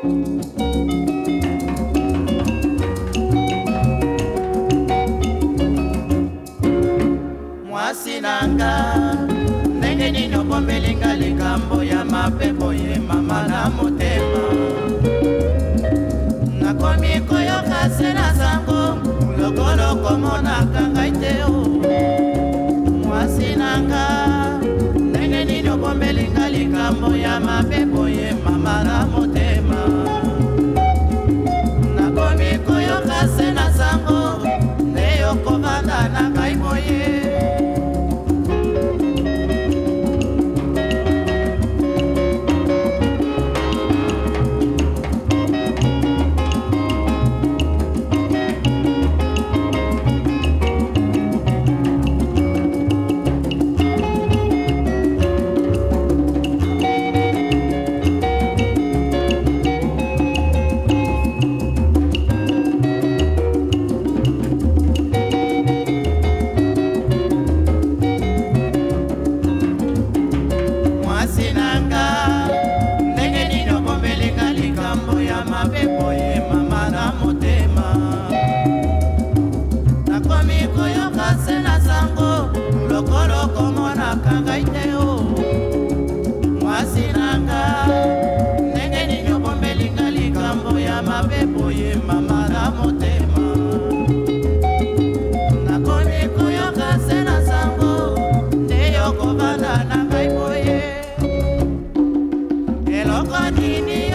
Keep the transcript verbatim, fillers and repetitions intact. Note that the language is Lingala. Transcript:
Mwasi nanga ndenge nini okombelinga likambo ya mapepo ye mama na motema. Nakomi koyoka se na sango lokolo komonaka ngai te o. Mwasi nanga ndenge nini okombelinga likambo ya mapepo ye mama na motema. Nakomi koyoka se na sango nde okovanda na ngai boye. Nini